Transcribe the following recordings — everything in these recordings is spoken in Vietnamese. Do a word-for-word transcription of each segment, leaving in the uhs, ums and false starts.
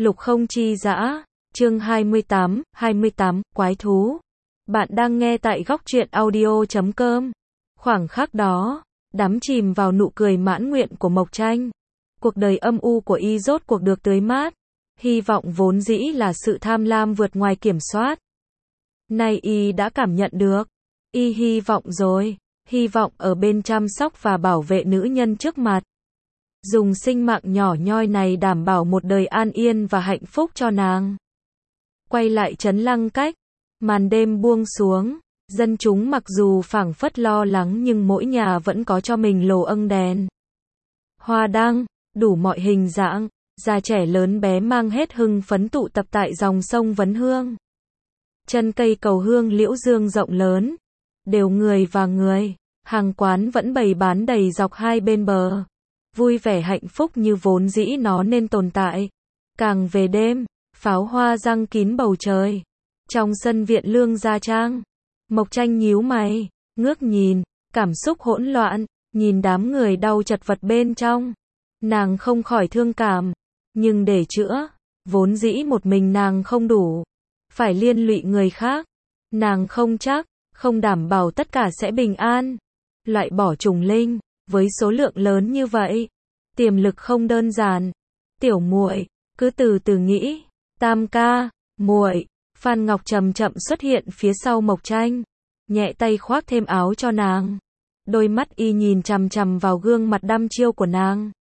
Lục không chi dã, chương hai mươi tám, hai mươi tám, quái thú. Bạn đang nghe tại góc truyện audio chấm com. Khoảng khắc đó, đắm chìm vào nụ cười mãn nguyện của Mộc Tranh. Cuộc đời âm u của y rốt cuộc được tưới mát. Hy vọng vốn dĩ là sự tham lam vượt ngoài kiểm soát. Nay y đã cảm nhận được. Y hy vọng rồi. Hy vọng ở bên chăm sóc và bảo vệ nữ nhân trước mặt. Dùng sinh mạng nhỏ nhoi này đảm bảo một đời an yên và hạnh phúc cho nàng. Quay lại trấn Lăng Cách, màn đêm buông xuống, dân chúng mặc dù phảng phất lo lắng nhưng mỗi nhà vẫn có cho mình lồ âng đèn. Hoa đăng, đủ mọi hình dạng, già trẻ lớn bé mang hết hưng phấn tụ tập tại dòng sông Vấn Hương. Chân cây cầu hương liễu dương rộng lớn, đều người và người, hàng quán vẫn bày bán đầy dọc hai bên bờ. Vui vẻ hạnh phúc như vốn dĩ nó nên tồn tại. Càng về đêm, pháo hoa răng kín bầu trời. Trong sân viện Lương Gia Trang, Mộc Tranh nhíu mày, ngước nhìn, cảm xúc hỗn loạn, nhìn đám người đau chật vật bên trong. Nàng không khỏi thương cảm, nhưng để chữa, vốn dĩ một mình nàng không đủ, phải liên lụy người khác. Nàng không chắc, không đảm bảo tất cả sẽ bình an. Loại bỏ trùng linh, với số lượng lớn như vậy, tiềm lực không đơn giản. Tiểu muội, cứ từ từ nghĩ. Tam ca, muội. Phan Ngọc chậm chậm xuất hiện phía sau Mộc Tranh, nhẹ tay khoác thêm áo cho nàng. Đôi mắt y nhìn chằm chằm vào gương mặt đăm chiêu của nàng.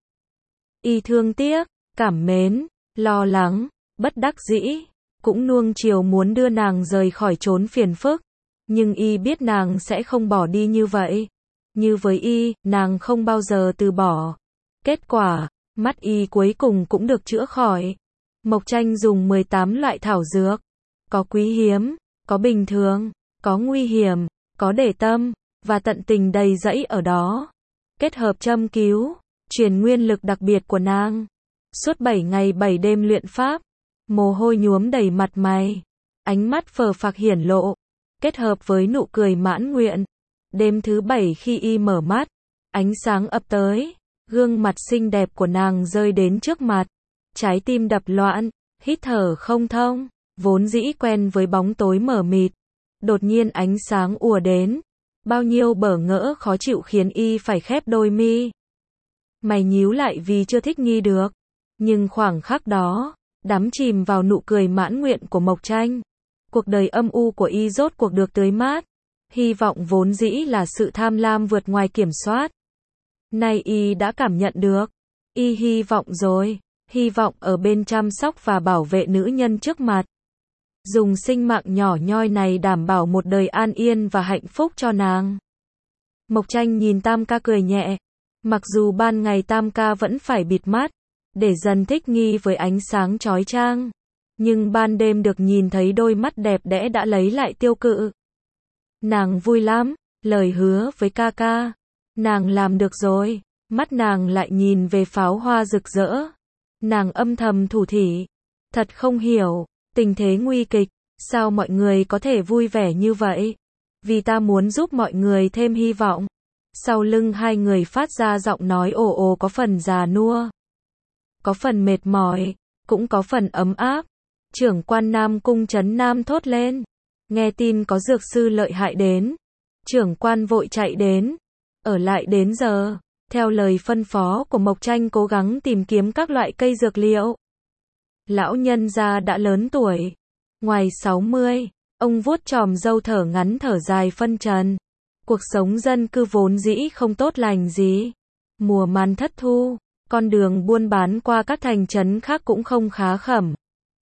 Y thương tiếc, cảm mến, lo lắng, bất đắc dĩ, cũng nuông chiều muốn đưa nàng rời khỏi chốn phiền phức, nhưng y biết nàng sẽ không bỏ đi như vậy. Như với y, nàng không bao giờ từ bỏ. Kết quả, mắt y cuối cùng cũng được chữa khỏi. Mộc Tranh dùng mười tám loại thảo dược. Có quý hiếm, có bình thường, có nguy hiểm, có để tâm, và tận tình đầy dẫy ở đó. Kết hợp châm cứu, truyền nguyên lực đặc biệt của nàng. Suốt bảy ngày bảy đêm luyện pháp, mồ hôi nhuốm đầy mặt mày. Ánh mắt phờ phạc hiển lộ, kết hợp với nụ cười mãn nguyện. Đêm thứ bảy khi y mở mắt, ánh sáng ập tới, gương mặt xinh đẹp của nàng rơi đến trước mặt. Trái tim đập loạn, hít thở không thông, vốn dĩ quen với bóng tối mờ mịt. Đột nhiên ánh sáng ùa đến, bao nhiêu bỡ ngỡ khó chịu khiến y phải khép đôi mi. Mày nhíu lại vì chưa thích nghi được. Nhưng khoảng khắc đó, đắm chìm vào nụ cười mãn nguyện của Mộc Tranh. Cuộc đời âm u của y rốt cuộc được tưới mát. Hy vọng vốn dĩ là sự tham lam vượt ngoài kiểm soát. Nay y đã cảm nhận được. Y hy vọng rồi. Hy vọng ở bên chăm sóc và bảo vệ nữ nhân trước mặt. Dùng sinh mạng nhỏ nhoi này đảm bảo một đời an yên và hạnh phúc cho nàng. Mộc Tranh nhìn Tam ca cười nhẹ. Mặc dù ban ngày Tam ca vẫn phải bịt mắt, để dần thích nghi với ánh sáng chói chang. Nhưng ban đêm được nhìn thấy đôi mắt đẹp đẽ đã lấy lại tiêu cự. Nàng vui lắm, lời hứa với ca ca. Nàng làm được rồi, mắt nàng lại nhìn về pháo hoa rực rỡ. Nàng âm thầm thủ thỉ. Thật không hiểu, tình thế nguy kịch, sao mọi người có thể vui vẻ như vậy? Vì ta muốn giúp mọi người thêm hy vọng. Sau lưng hai người phát ra giọng nói ồ ồ có phần già nua. Có phần mệt mỏi, cũng có phần ấm áp. Trưởng quan Nam Cung Trấn Nam thốt lên. Nghe tin có dược sư lợi hại đến. Trưởng quan vội chạy đến. Ở lại đến giờ. Theo lời phân phó của Mộc Tranh cố gắng tìm kiếm các loại cây dược liệu. Lão nhân gia đã lớn tuổi. Ngoài sáu mươi, ông vuốt chòm râu thở ngắn thở dài phân trần. Cuộc sống dân cư vốn dĩ không tốt lành gì. Mùa màn thất thu, con đường buôn bán qua các thành trấn khác cũng không khá khẩm.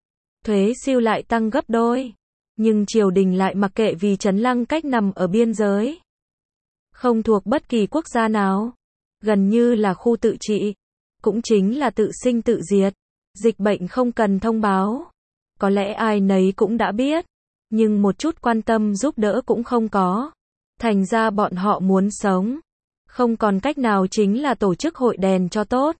Thuế siêu lại tăng gấp đôi. Nhưng triều đình lại mặc kệ vì trấn Lăng Cách nằm ở biên giới. Không thuộc bất kỳ quốc gia nào. Gần như là khu tự trị. Cũng chính là tự sinh tự diệt. Dịch bệnh không cần thông báo. Có lẽ ai nấy cũng đã biết. Nhưng một chút quan tâm giúp đỡ cũng không có. Thành ra bọn họ muốn sống. Không còn cách nào chính là tổ chức hội đèn cho tốt.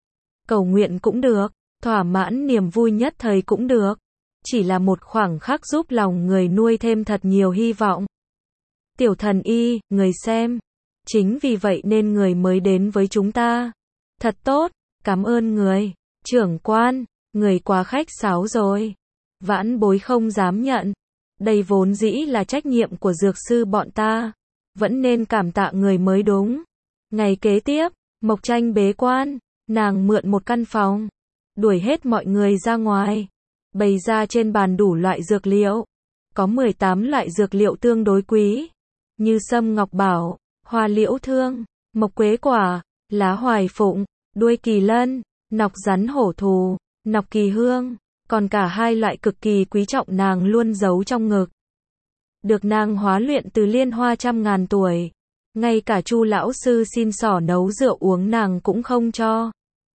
Cầu nguyện cũng được. Thỏa mãn niềm vui nhất thời cũng được. Chỉ là một khoảng khắc giúp lòng người nuôi thêm thật nhiều hy vọng. Tiểu thần y, người xem. Chính vì vậy nên người mới đến với chúng ta. Thật tốt, cảm ơn người. Trưởng quan, người quá khách sáo rồi. Vãn bối không dám nhận. Đây vốn dĩ là trách nhiệm của dược sư bọn ta. Vẫn nên cảm tạ người mới đúng. Ngày kế tiếp, Mộc Tranh bế quan, nàng mượn một căn phòng, đuổi hết mọi người ra ngoài, bày ra trên bàn đủ loại dược liệu. Có mười tám loại dược liệu tương đối quý, như sâm ngọc bảo, hoa liễu thương, mộc quế quả, lá hoài phụng, đuôi kỳ lân, nọc rắn hổ thù, nọc kỳ hương, còn cả hai loại cực kỳ quý trọng nàng luôn giấu trong ngực. Được nàng hóa luyện từ liên hoa trăm ngàn tuổi, ngay cả Chu lão sư xin xỏ nấu rượu uống nàng cũng không cho.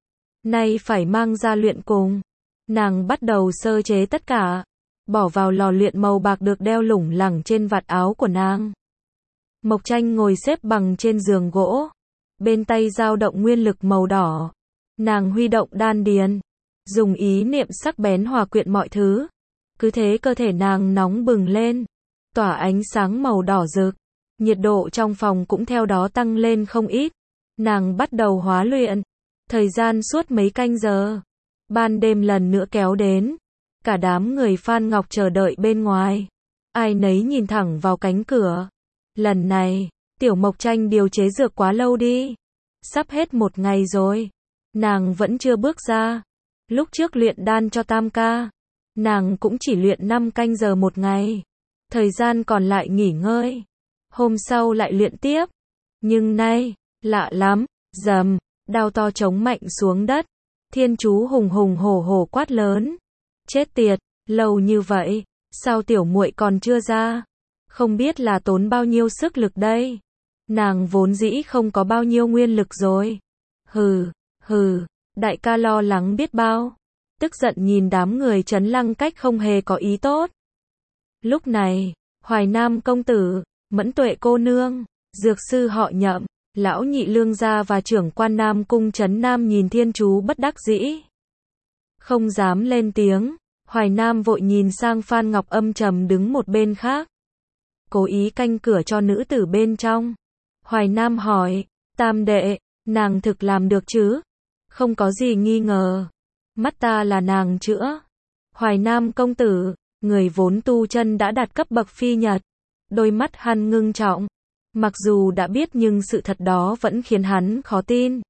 Nay phải mang ra luyện cùng. Nàng bắt đầu sơ chế tất cả, bỏ vào lò luyện màu bạc được đeo lủng lẳng trên vạt áo của nàng. Mộc Tranh ngồi xếp bằng trên giường gỗ, bên tay dao động nguyên lực màu đỏ. Nàng huy động đan điền, dùng ý niệm sắc bén hòa quyện mọi thứ. Cứ thế cơ thể nàng nóng bừng lên, tỏa ánh sáng màu đỏ rực. Nhiệt độ trong phòng cũng theo đó tăng lên không ít. Nàng bắt đầu hóa luyện. Thời gian suốt mấy canh giờ. Ban đêm lần nữa kéo đến. Cả đám người Phan Ngọc chờ đợi bên ngoài. Ai nấy nhìn thẳng vào cánh cửa. Lần này, Tiểu Mộc Tranh điều chế dược quá lâu đi. Sắp hết một ngày rồi. Nàng vẫn chưa bước ra. Lúc trước luyện đan cho Tam ca, nàng cũng chỉ luyện năm canh giờ một ngày. Thời gian còn lại nghỉ ngơi. Hôm sau lại luyện tiếp. Nhưng nay, lạ lắm, rầm, đao to chống mạnh xuống đất. Thiên chú hùng hùng hổ hổ quát lớn. Chết tiệt, lâu như vậy, sao tiểu muội còn chưa ra? Không biết là tốn bao nhiêu sức lực đây. Nàng vốn dĩ không có bao nhiêu nguyên lực rồi. Hừ, hừ, đại ca lo lắng biết bao. Tức giận nhìn đám người Trấn Lăng Cách không hề có ý tốt. Lúc này, Hoài Nam công tử, Mẫn Tuệ cô nương, dược sư họ Nhậm, lão nhị Lương gia và trưởng quan Nam cung Trấn Nam nhìn Thiên chú bất đắc dĩ, không dám lên tiếng. Hoài Nam vội nhìn sang Phan Ngọc âm trầm đứng một bên khác, cố ý canh cửa cho nữ tử bên trong. Hoài Nam hỏi, Tam đệ, nàng thực làm được chứ? Không có gì nghi ngờ. Mắt ta là nàng chữa. Hoài Nam công tử, người vốn tu chân đã đạt cấp bậc phi nhật. Đôi mắt hắn ngưng trọng. Mặc dù đã biết nhưng sự thật đó vẫn khiến hắn khó tin.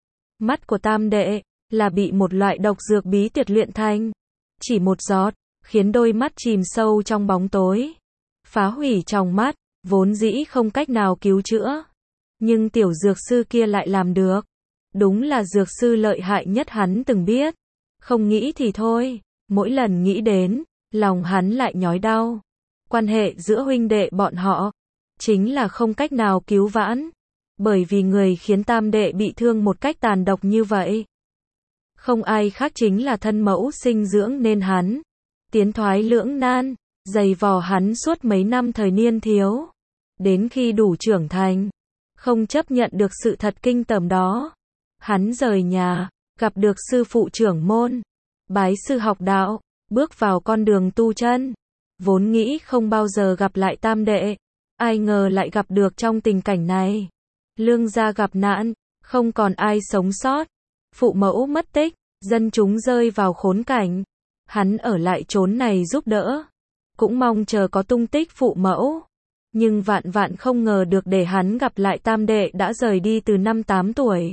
Mắt của Tam đệ là bị một loại độc dược bí tuyệt luyện thành. Chỉ một giọt, khiến đôi mắt chìm sâu trong bóng tối. Phá hủy trong mắt, vốn dĩ không cách nào cứu chữa. Nhưng tiểu dược sư kia lại làm được. Đúng là dược sư lợi hại nhất hắn từng biết. Không nghĩ thì thôi, mỗi lần nghĩ đến, lòng hắn lại nhói đau. Quan hệ giữa huynh đệ bọn họ, chính là không cách nào cứu vãn. Bởi vì người khiến Tam đệ bị thương một cách tàn độc như vậy, không ai khác chính là thân mẫu sinh dưỡng nên hắn. Tiến thoái lưỡng nan, dày vò hắn suốt mấy năm thời niên thiếu. Đến khi đủ trưởng thành, không chấp nhận được sự thật kinh tởm đó. Hắn rời nhà, gặp được sư phụ trưởng môn, bái sư học đạo, bước vào con đường tu chân. Vốn nghĩ không bao giờ gặp lại Tam đệ, ai ngờ lại gặp được trong tình cảnh này. Lương gia gặp nạn, không còn ai sống sót. Phụ mẫu mất tích, dân chúng rơi vào khốn cảnh. Hắn ở lại chốn này giúp đỡ, cũng mong chờ có tung tích phụ mẫu. Nhưng vạn vạn không ngờ được để hắn gặp lại Tam đệ đã rời đi từ năm tám tuổi.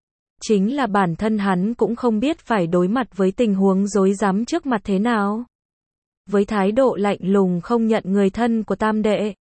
Chính là bản thân hắn cũng không biết phải đối mặt với tình huống rối rắm trước mặt thế nào. Với thái độ lạnh lùng không nhận người thân của Tam đệ,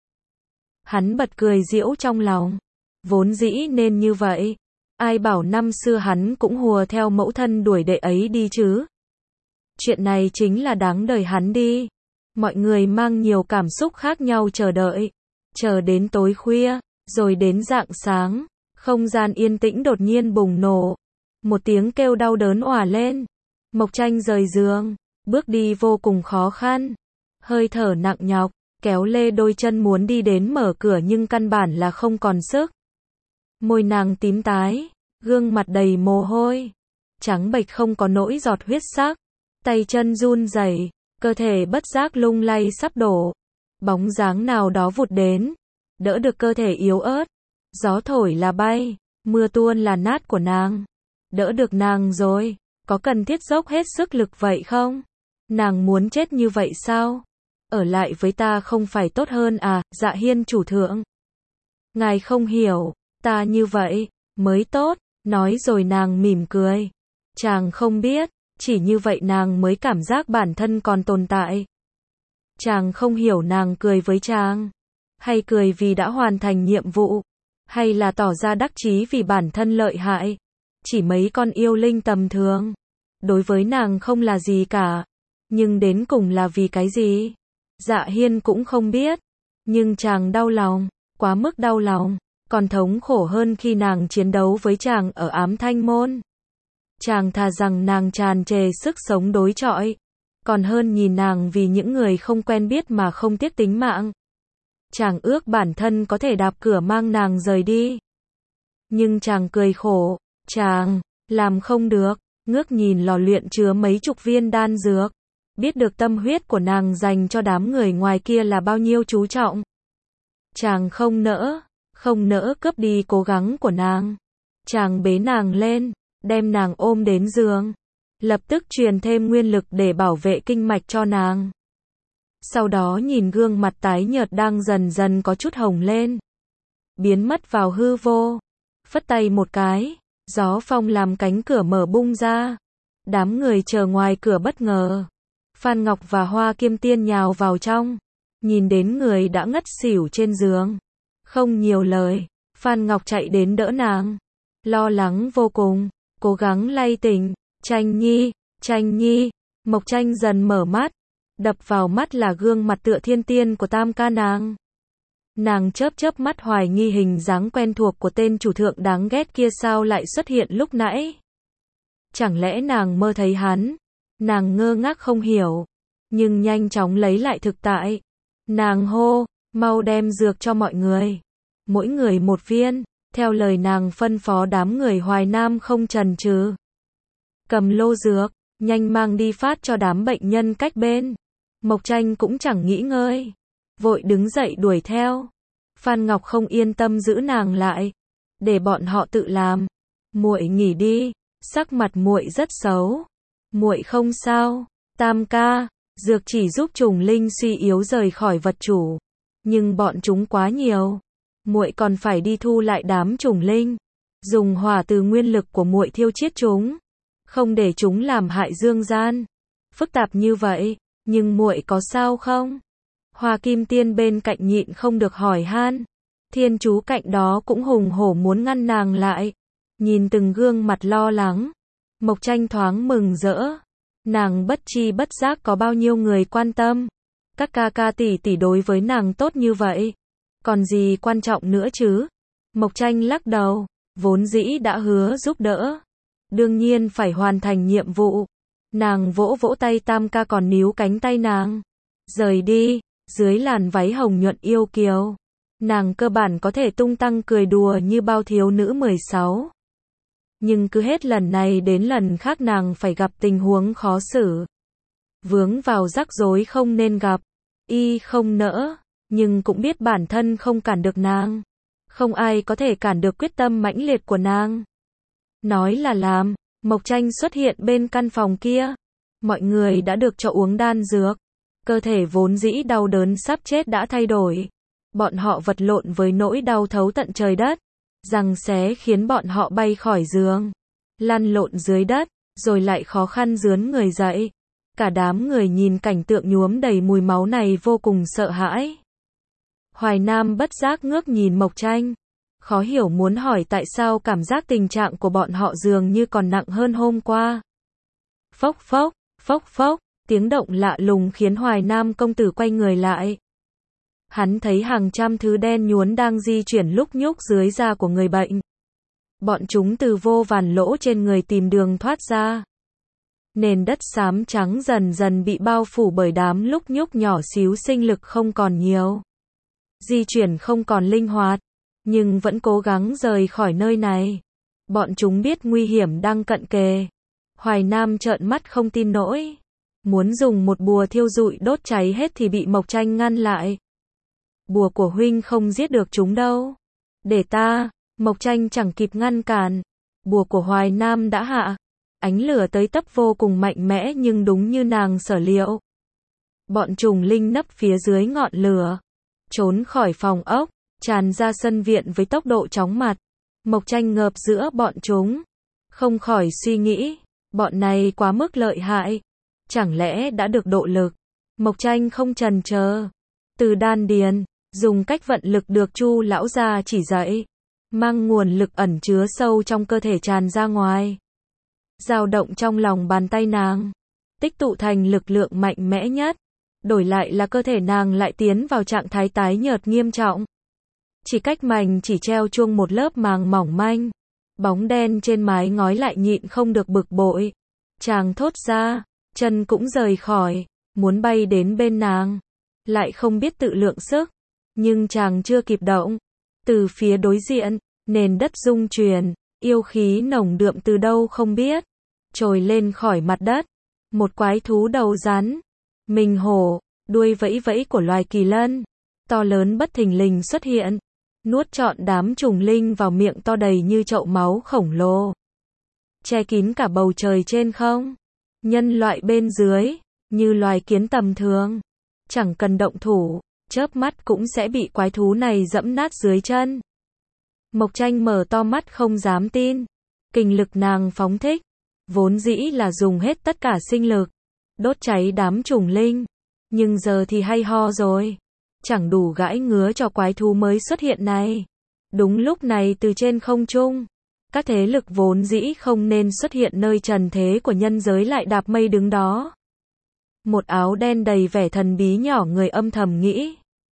hắn bật cười giễu trong lòng. Vốn dĩ nên như vậy. Ai bảo năm xưa hắn cũng hùa theo mẫu thân đuổi đệ ấy đi chứ. Chuyện này chính là đáng đời hắn đi. Mọi người mang nhiều cảm xúc khác nhau chờ đợi. Chờ đến tối khuya, rồi đến rạng sáng, không gian yên tĩnh đột nhiên bùng nổ. Một tiếng kêu đau đớn òa lên. Mộc Tranh rời giường, bước đi vô cùng khó khăn. Hơi thở nặng nhọc, kéo lê đôi chân muốn đi đến mở cửa nhưng căn bản là không còn sức. Môi nàng tím tái, gương mặt đầy mồ hôi, trắng bệch không có nỗi giọt huyết sắc. Tay chân run rẩy, cơ thể bất giác lung lay sắp đổ. Bóng dáng nào đó vụt đến, đỡ được cơ thể yếu ớt. Gió thổi là bay, mưa tuôn là nát của nàng. Đỡ được nàng rồi, Có cần thiết dốc hết sức lực vậy không? Nàng muốn chết như vậy sao? Ở lại với ta không phải tốt hơn à, Dạ Hiên chủ thượng. Ngài không hiểu, ta như vậy, mới tốt, nói rồi nàng mỉm cười. Chàng không biết, chỉ như vậy nàng mới cảm giác bản thân còn tồn tại. Chàng không hiểu nàng cười với chàng, hay cười vì đã hoàn thành nhiệm vụ, hay là tỏ ra đắc chí vì bản thân lợi hại. Chỉ mấy con yêu linh tầm thường, đối với nàng không là gì cả, nhưng đến cùng là vì cái gì? Dạ Hiên cũng không biết, nhưng chàng đau lòng, quá mức đau lòng, còn thống khổ hơn khi nàng chiến đấu với chàng ở ám thanh môn. Chàng thà rằng nàng tràn trề sức sống đối chọi, còn hơn nhìn nàng vì những người không quen biết mà không tiếc tính mạng. Chàng ước bản thân có thể đạp cửa mang nàng rời đi. Nhưng chàng cười khổ, chàng, làm không được, ngước nhìn lò luyện chứa mấy chục viên đan dược. Biết được tâm huyết của nàng dành cho đám người ngoài kia là bao nhiêu chú trọng. Chàng không nỡ, không nỡ cướp đi cố gắng của nàng. Chàng bế nàng lên, đem nàng ôm đến giường. Lập tức truyền thêm nguyên lực để bảo vệ kinh mạch cho nàng. Sau đó nhìn gương mặt tái nhợt đang dần dần có chút hồng lên. Biến mất vào hư vô. Phất tay một cái, gió phong làm cánh cửa mở bung ra. Đám người chờ ngoài cửa bất ngờ. Phan Ngọc và Hoa Kiêm Tiên nhào vào trong. Nhìn đến người đã ngất xỉu trên giường. Không nhiều lời, Phan Ngọc chạy đến đỡ nàng. Lo lắng vô cùng, cố gắng lay tỉnh. Tranh Nhi, Tranh Nhi. Mộc Tranh dần mở mắt. Đập vào mắt là gương mặt tựa thiên tiên của tam ca nàng. Nàng chớp chớp mắt hoài nghi hình dáng quen thuộc của tên chủ thượng đáng ghét kia sao lại xuất hiện lúc nãy. Chẳng lẽ nàng mơ thấy hắn? Nàng ngơ ngác không hiểu, nhưng nhanh chóng lấy lại thực tại. Nàng hô, mau đem dược cho mọi người. Mỗi người một viên, theo lời nàng phân phó đám người Hoài Nam không chần chừ. Cầm lô dược, nhanh mang đi phát cho đám bệnh nhân cách bên. Mộc Tranh cũng chẳng nghĩ ngơi, vội đứng dậy đuổi theo. Phan Ngọc không yên tâm giữ nàng lại, để bọn họ tự làm. Muội nghỉ đi, sắc mặt muội rất xấu. Muội không sao, tam ca, dược chỉ giúp trùng linh suy yếu rời khỏi vật chủ, nhưng bọn chúng quá nhiều, muội còn phải đi thu lại đám trùng linh, dùng hỏa từ nguyên lực của muội thiêu chết chúng, không để chúng làm hại dương gian. Phức tạp như vậy, nhưng muội có sao không? Hoa Kim Tiên bên cạnh nhịn không được hỏi han. Thiên chú cạnh đó cũng hùng hổ muốn ngăn nàng lại. Nhìn từng gương mặt lo lắng, Mộc Tranh thoáng mừng rỡ. Nàng bất chi bất giác có bao nhiêu người quan tâm. Các ca ca tỷ tỷ đối với nàng tốt như vậy, còn gì quan trọng nữa chứ? Mộc Tranh lắc đầu, vốn dĩ đã hứa giúp đỡ, đương nhiên phải hoàn thành nhiệm vụ. Nàng vỗ vỗ tay tam ca còn níu cánh tay nàng. Rời đi, dưới làn váy hồng nhuận yêu kiều. Nàng cơ bản có thể tung tăng cười đùa như bao thiếu nữ mười sáu. Nhưng cứ hết lần này đến lần khác nàng phải gặp tình huống khó xử. Vướng vào rắc rối không nên gặp. Y không nỡ, nhưng cũng biết bản thân không cản được nàng. Không ai có thể cản được quyết tâm mãnh liệt của nàng. Nói là làm, Mộc Tranh xuất hiện bên căn phòng kia. Mọi người đã được cho uống đan dược. Cơ thể vốn dĩ đau đớn sắp chết đã thay đổi. Bọn họ vật lộn với nỗi đau thấu tận trời đất. Giằng xé khiến bọn họ bay khỏi giường. Lăn lộn dưới đất, rồi lại khó khăn rướn người dậy. Cả đám người nhìn cảnh tượng nhuốm đầy mùi máu này vô cùng sợ hãi. Hoài Nam bất giác ngước nhìn Mộc Tranh. Khó hiểu muốn hỏi tại sao cảm giác tình trạng của bọn họ dường như còn nặng hơn hôm qua. Phốc phốc, phốc phốc, tiếng động lạ lùng khiến Hoài Nam công tử quay người lại. Hắn thấy hàng trăm thứ đen nhuốm đang di chuyển lúc nhúc dưới da của người bệnh. Bọn chúng từ vô vàn lỗ trên người tìm đường thoát ra. Nền đất xám trắng dần dần bị bao phủ bởi đám lúc nhúc nhỏ xíu, sinh lực không còn nhiều. Di chuyển không còn linh hoạt, nhưng vẫn cố gắng rời khỏi nơi này. Bọn chúng biết nguy hiểm đang cận kề. Hoài Nam trợn mắt không tin nổi. Muốn dùng một bùa thiêu rụi đốt cháy hết thì bị Mộc Tranh ngăn lại. Bùa của huynh không giết được chúng đâu. Để ta, Mộc Tranh chẳng kịp ngăn cản. Bùa của Hoài Nam đã hạ. ánh lửa tới tấp vô cùng mạnh mẽ nhưng đúng như nàng sở liệu. Bọn trùng linh nấp phía dưới ngọn lửa, trốn khỏi phòng ốc, tràn ra sân viện với tốc độ chóng mặt. Mộc Tranh ngợp giữa bọn chúng, không khỏi suy nghĩ, bọn này quá mức lợi hại, chẳng lẽ đã được độ lực. Mộc Tranh không chần chờ, từ đan điền, dùng cách vận lực được Chu lão gia chỉ dạy, mang nguồn lực ẩn chứa sâu trong cơ thể tràn ra ngoài, dao động trong lòng bàn tay nàng, tích tụ thành lực lượng mạnh mẽ nhất, đổi lại là cơ thể nàng lại tiến vào trạng thái tái nhợt nghiêm trọng. Chỉ cách mảnh chỉ treo chuông một lớp màng mỏng manh, bóng đen trên mái ngói lại nhịn không được bực bội. Chàng thốt ra, chân cũng rời khỏi, muốn bay đến bên nàng, lại không biết tự lượng sức, nhưng chàng chưa kịp động. Từ phía đối diện, nền đất rung chuyển, yêu khí nồng đượm từ đâu không biết, trồi lên khỏi mặt đất. Một quái thú đầu rắn, mình hổ, đuôi vẫy vẫy của loài kỳ lân, to lớn bất thình lình xuất hiện, nuốt trọn đám trùng linh vào miệng to đầy như chậu máu khổng lồ, che kín cả bầu trời trên không. Nhân loại bên dưới, như loài kiến tầm thường, chẳng cần động thủ, chớp mắt cũng sẽ bị quái thú này dẫm nát dưới chân. Mộc Tranh mở to mắt không dám tin, kinh lực nàng phóng thích, vốn dĩ là dùng hết tất cả sinh lực, đốt cháy đám trùng linh, nhưng giờ thì hay ho rồi, chẳng đủ gãi ngứa cho quái thú mới xuất hiện này. Đúng lúc này từ trên không trung, các thế lực vốn dĩ không nên xuất hiện nơi trần thế của nhân giới lại đạp mây đứng đó. Một áo đen đầy vẻ thần bí nhỏ người âm thầm nghĩ.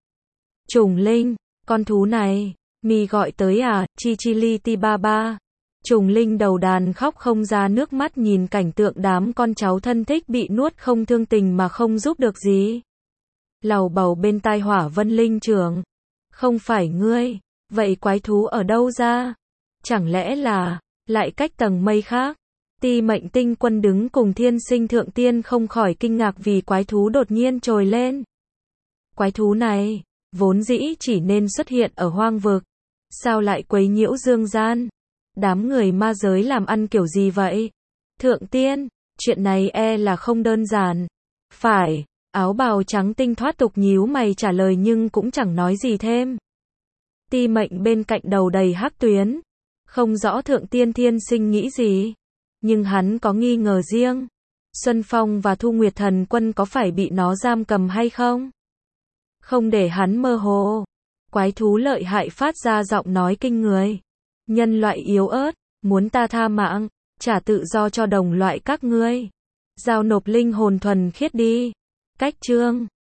Trùng linh, con thú này, mi gọi tới à, chi chi li ti ba ba. Trùng linh đầu đàn khóc không ra nước mắt nhìn cảnh tượng đám con cháu thân thích bị nuốt không thương tình mà không giúp được gì. Lầu bầu bên tai Hỏa Vân linh trưởng. Không phải ngươi, vậy quái thú ở đâu ra? Chẳng lẽ là, lại cách tầng mây khác? Ti Mệnh Tinh Quân đứng cùng Thiên Sinh Thượng Tiên không khỏi kinh ngạc vì quái thú đột nhiên trồi lên. Quái thú này, vốn dĩ chỉ nên xuất hiện ở hoang vực. Sao lại quấy nhiễu dương gian? Đám người ma giới làm ăn kiểu gì vậy? Thượng Tiên, chuyện này e là không đơn giản. Phải, áo bào trắng tinh thoát tục nhíu mày trả lời nhưng cũng chẳng nói gì thêm. Ti Mệnh bên cạnh đầu đầy hắc tuyến. Không rõ Thượng Tiên Thiên Sinh nghĩ gì, nhưng hắn có nghi ngờ riêng. Xuân Phong và Thu Nguyệt Thần Quân có phải bị nó giam cầm hay không? Không để hắn mơ hồ. Quái thú lợi hại phát ra giọng nói kinh người. Nhân loại yếu ớt, muốn ta tha mạng, trả tự do cho đồng loại các ngươi. Giao nộp linh hồn thuần khiết đi. Cách chương